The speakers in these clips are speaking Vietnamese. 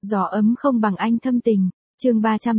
Gió ấm không bằng anh thâm tình. Chương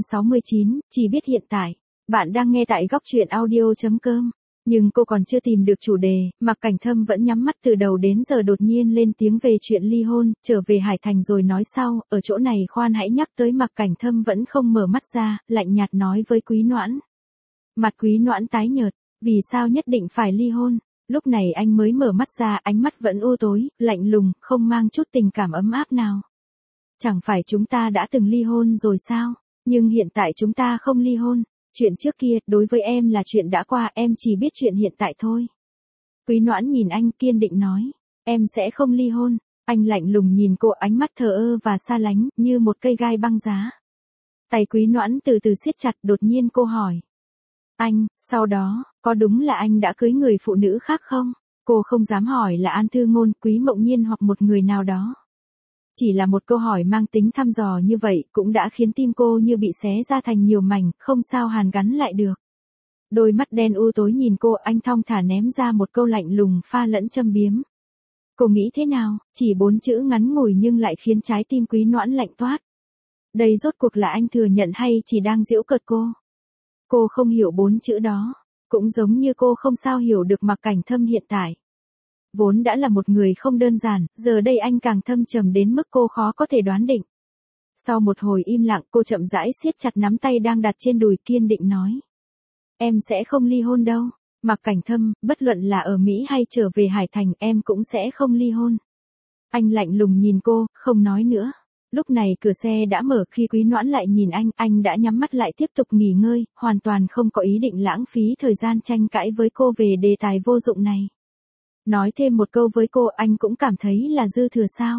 369, chỉ biết hiện tại. Bạn đang nghe tại góc truyện audio.com. Nhưng cô còn chưa tìm được chủ đề, Mạc Cảnh Thâm vẫn nhắm mắt từ đầu đến giờ đột nhiên lên tiếng về chuyện ly hôn, trở về Hải Thành rồi nói sau, ở chỗ này khoan hãy nhắc tới. Mạc Cảnh Thâm vẫn không mở mắt ra, lạnh nhạt nói với Quý Noãn. Mặt Quý Noãn tái nhợt, vì sao nhất định phải ly hôn? Lúc này anh mới mở mắt ra, ánh mắt vẫn u tối, lạnh lùng, không mang chút tình cảm ấm áp nào. Chẳng phải chúng ta đã từng ly hôn rồi sao? Nhưng hiện tại chúng ta không ly hôn. Chuyện trước kia, đối với em là chuyện đã qua, em chỉ biết chuyện hiện tại thôi. Quý Noãn nhìn anh kiên định nói. Em sẽ không ly hôn. Anh lạnh lùng nhìn cô, ánh mắt thờ ơ và xa lánh, như một cây gai băng giá. Tay Quý Noãn từ từ siết chặt, đột nhiên cô hỏi. Anh, sau đó, có đúng là anh đã cưới người phụ nữ khác không? Cô không dám hỏi là An Thư Ngôn, Quý Mộng Nhiên hoặc một người nào đó. Chỉ là một câu hỏi mang tính thăm dò như vậy cũng đã khiến tim cô như bị xé ra thành nhiều mảnh, không sao hàn gắn lại được. Đôi mắt đen u tối nhìn cô, anh thong thả ném ra một câu lạnh lùng pha lẫn châm biếm. Cô nghĩ thế nào? Chỉ 4 chữ ngắn ngủi nhưng lại khiến trái tim Quý Noãn lạnh toát. Đây rốt cuộc là anh thừa nhận hay chỉ đang giễu cợt cô? Cô không hiểu 4 chữ đó, cũng giống như cô không sao hiểu được Mạc Cảnh Thâm hiện tại. Vốn đã là một người không đơn giản, giờ đây anh càng thâm trầm đến mức cô khó có thể đoán định. Sau một hồi im lặng, cô chậm rãi siết chặt nắm tay đang đặt trên đùi, kiên định nói. Em sẽ không ly hôn đâu. Mạc Cảnh Thâm, bất luận là ở Mỹ hay trở về Hải Thành, em cũng sẽ không ly hôn. Anh lạnh lùng nhìn cô, không nói nữa. Lúc này cửa xe đã mở, khi Quý Noãn lại nhìn anh đã nhắm mắt lại tiếp tục nghỉ ngơi, hoàn toàn không có ý định lãng phí thời gian tranh cãi với cô về đề tài vô dụng này. Nói thêm một câu với cô, anh cũng cảm thấy là dư thừa sao.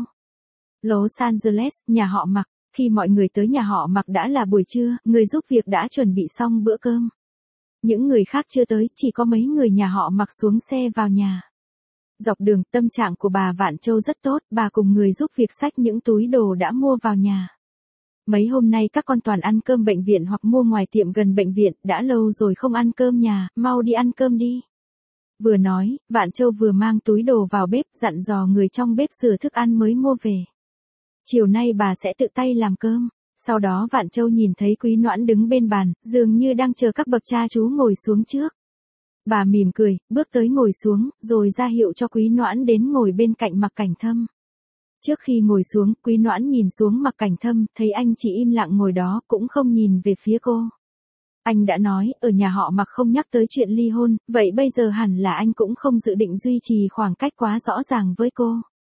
Los Angeles, nhà họ Mạc. Khi mọi người tới nhà họ Mạc đã là buổi trưa, người giúp việc đã chuẩn bị xong bữa cơm. Những người khác chưa tới, chỉ có mấy người nhà họ Mạc xuống xe vào nhà. Dọc đường, tâm trạng của bà Vạn Châu rất tốt, bà cùng người giúp việc xách những túi đồ đã mua vào nhà. Mấy hôm nay các con toàn ăn cơm bệnh viện hoặc mua ngoài tiệm gần bệnh viện, đã lâu rồi không ăn cơm nhà, mau đi ăn cơm đi. Vừa nói, Vạn Châu vừa mang túi đồ vào bếp, dặn dò người trong bếp rửa thức ăn mới mua về. Chiều nay bà sẽ tự tay làm cơm. Sau đó Vạn Châu nhìn thấy Quý Noãn đứng bên bàn, dường như đang chờ các bậc cha chú ngồi xuống trước. Bà mỉm cười, bước tới ngồi xuống, rồi ra hiệu cho Quý Noãn đến ngồi bên cạnh Mạc Cảnh Thâm. Trước khi ngồi xuống, Quý Noãn nhìn xuống Mạc Cảnh Thâm, thấy anh chỉ im lặng ngồi đó, cũng không nhìn về phía cô. Anh đã nói, ở nhà họ Mạc không nhắc tới chuyện ly hôn, vậy bây giờ hẳn là anh cũng không dự định duy trì khoảng cách quá rõ ràng với cô.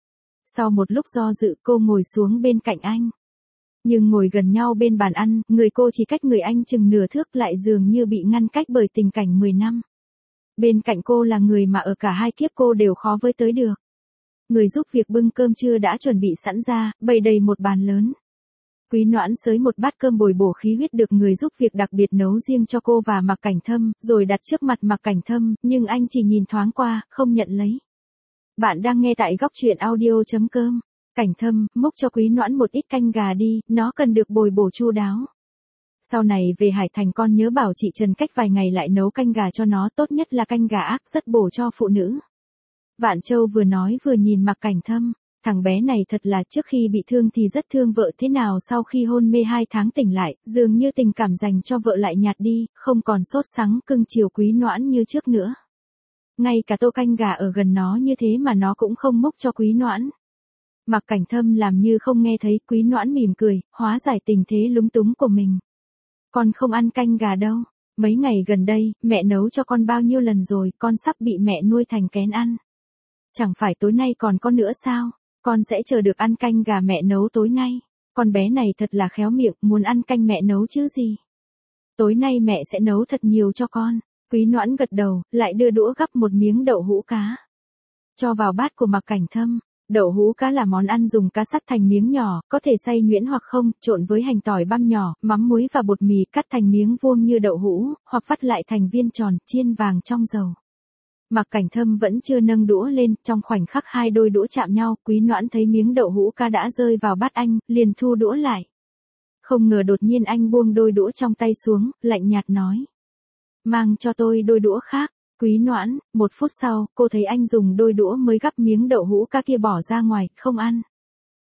Sau một lúc do dự, cô ngồi xuống bên cạnh anh. Nhưng ngồi gần nhau bên bàn ăn, người cô chỉ cách người anh chừng nửa thước, lại dường như bị ngăn cách bởi tình cảnh 10 năm. Bên cạnh cô là người mà ở cả hai kiếp cô đều khó với tới được. Người giúp việc bưng cơm trưa đã chuẩn bị sẵn ra, bày đầy một bàn lớn. Quý Noãn xới một bát cơm bồi bổ khí huyết được người giúp việc đặc biệt nấu riêng cho cô và Mạc Cảnh Thâm, rồi đặt trước mặt Mạc Cảnh Thâm, nhưng anh chỉ nhìn thoáng qua, không nhận lấy. Bạn đang nghe tại góc truyện audio.com. Cảnh Thâm, múc cho Quý Noãn một ít canh gà đi, nó cần được bồi bổ chu đáo. Sau này về Hải Thành con nhớ bảo chị Trần cách vài ngày lại nấu canh gà cho nó, tốt nhất là canh gà ác, rất bổ cho phụ nữ. Vạn Châu vừa nói vừa nhìn Mạc Cảnh Thâm. Thằng bé này thật là trước khi bị thương thì rất thương vợ, thế nào sau khi hôn mê 2 tháng tỉnh lại, dường như tình cảm dành cho vợ lại nhạt đi, không còn sốt sắng cưng chiều Quý Noãn như trước nữa. Ngay cả tô canh gà ở gần nó như thế mà nó cũng không múc cho Quý Noãn. Mạc Cảnh Thâm làm như không nghe thấy. Quý Noãn mỉm cười, hóa giải tình thế lúng túng của mình. Con không ăn canh gà đâu. Mấy ngày gần đây, mẹ nấu cho con bao nhiêu lần rồi, con sắp bị mẹ nuôi thành kén ăn. Chẳng phải tối nay còn có nữa sao? Con sẽ chờ được ăn canh gà mẹ nấu tối nay. Con bé này thật là khéo miệng, muốn ăn canh mẹ nấu chứ gì. Tối nay mẹ sẽ nấu thật nhiều cho con. Quý Noãn gật đầu, lại đưa đũa gắp một miếng đậu hũ cá. Cho vào bát của Mạc Cảnh Thâm. Đậu hũ cá là món ăn dùng cá sắt thành miếng nhỏ, có thể xay nhuyễn hoặc không, trộn với hành tỏi băm nhỏ, mắm muối và bột mì, cắt thành miếng vuông như đậu hũ, hoặc vắt lại thành viên tròn, chiên vàng trong dầu. Mạc Cảnh Thâm vẫn chưa nâng đũa lên, trong khoảnh khắc hai đôi đũa chạm nhau, Quý Noãn thấy miếng đậu hũ cá đã rơi vào bát anh, liền thu đũa lại. Không ngờ đột nhiên anh buông đôi đũa trong tay xuống, lạnh nhạt nói. Mang cho tôi đôi đũa khác. Quý Noãn, 1 phút sau, cô thấy anh dùng đôi đũa mới gắp miếng đậu hũ cá kia bỏ ra ngoài, không ăn.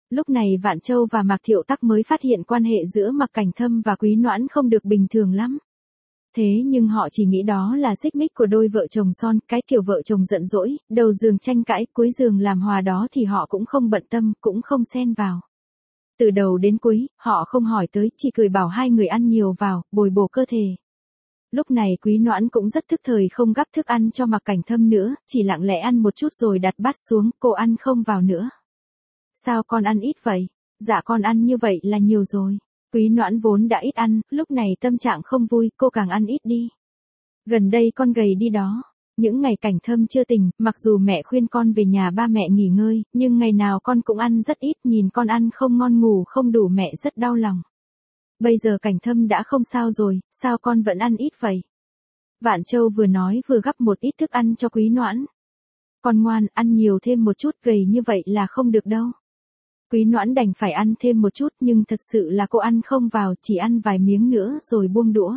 Lúc này Vạn Châu và Mạc Thiệu Tắc mới phát hiện quan hệ giữa Mạc Cảnh Thâm và Quý Noãn không được bình thường lắm. Thế nhưng họ chỉ nghĩ đó là xích mích của đôi vợ chồng son, cái kiểu vợ chồng giận dỗi, đầu giường tranh cãi, cuối giường làm hòa đó thì họ cũng không bận tâm, cũng không xen vào. Từ đầu đến cuối, họ không hỏi tới, chỉ cười bảo hai người ăn nhiều vào, bồi bổ cơ thể. Lúc này Quý Noãn cũng rất thức thời không gắp thức ăn cho Mạc Cảnh Thâm nữa, chỉ lặng lẽ ăn một chút rồi đặt bát xuống, cô ăn không vào nữa. Sao con ăn ít vậy? Dạ con ăn như vậy là nhiều rồi. Quý Noãn vốn đã ít ăn, lúc này tâm trạng không vui, cô càng ăn ít đi. Gần đây con gầy đi đó. Những ngày Cảnh Thâm chưa tỉnh, mặc dù mẹ khuyên con về nhà ba mẹ nghỉ ngơi, nhưng ngày nào con cũng ăn rất ít, nhìn con ăn không ngon ngủ không đủ mẹ rất đau lòng. Bây giờ Cảnh Thâm đã không sao rồi, sao con vẫn ăn ít vậy? Vạn Châu vừa nói vừa gắp một ít thức ăn cho Quý Noãn. Con ngoan, ăn nhiều thêm một chút, gầy như vậy là không được đâu. Quý Noãn đành phải ăn thêm một chút nhưng thật sự là cô ăn không vào, chỉ ăn vài miếng nữa rồi buông đũa.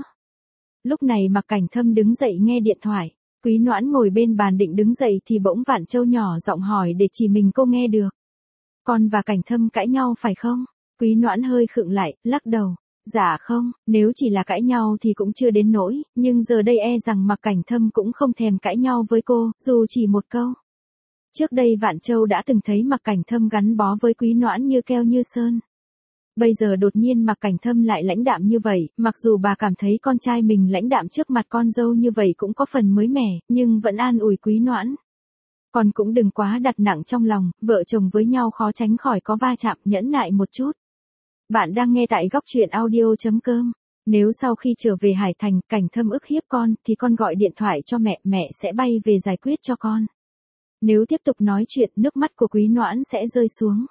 Lúc này Mạc Cảnh Thâm đứng dậy nghe điện thoại. Quý Noãn ngồi bên bàn định đứng dậy thì bỗng Vạn Châu nhỏ giọng hỏi để chỉ mình cô nghe được. Con và Cảnh Thâm cãi nhau phải không? Quý Noãn hơi khựng lại, lắc đầu. Dạ không, nếu chỉ là cãi nhau thì cũng chưa đến nỗi, nhưng giờ đây e rằng Mạc Cảnh Thâm cũng không thèm cãi nhau với cô, dù chỉ một câu. Trước đây Vạn Châu đã từng thấy Mạc Cảnh Thâm gắn bó với Quý Noãn như keo như sơn. Bây giờ đột nhiên Mạc Cảnh Thâm lại lãnh đạm như vậy, mặc dù bà cảm thấy con trai mình lãnh đạm trước mặt con dâu như vậy cũng có phần mới mẻ, nhưng vẫn an ủi Quý Noãn. Con cũng đừng quá đặt nặng trong lòng, vợ chồng với nhau khó tránh khỏi có va chạm, nhẫn nại một chút. Bạn đang nghe tại góc truyện audio.com. Nếu sau khi trở về Hải Thành, Cảnh Thâm ức hiếp con, thì con gọi điện thoại cho mẹ, mẹ sẽ bay về giải quyết cho con. Nếu tiếp tục nói chuyện, nước mắt của Quý Noãn sẽ rơi xuống.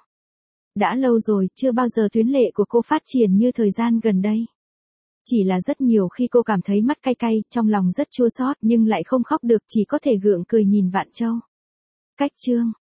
Đã lâu rồi, chưa bao giờ tuyến lệ của cô phát triển như thời gian gần đây. Chỉ là rất nhiều khi cô cảm thấy mắt cay cay, trong lòng rất chua xót nhưng lại không khóc được, chỉ có thể gượng cười nhìn Vạn Châu. Cách chương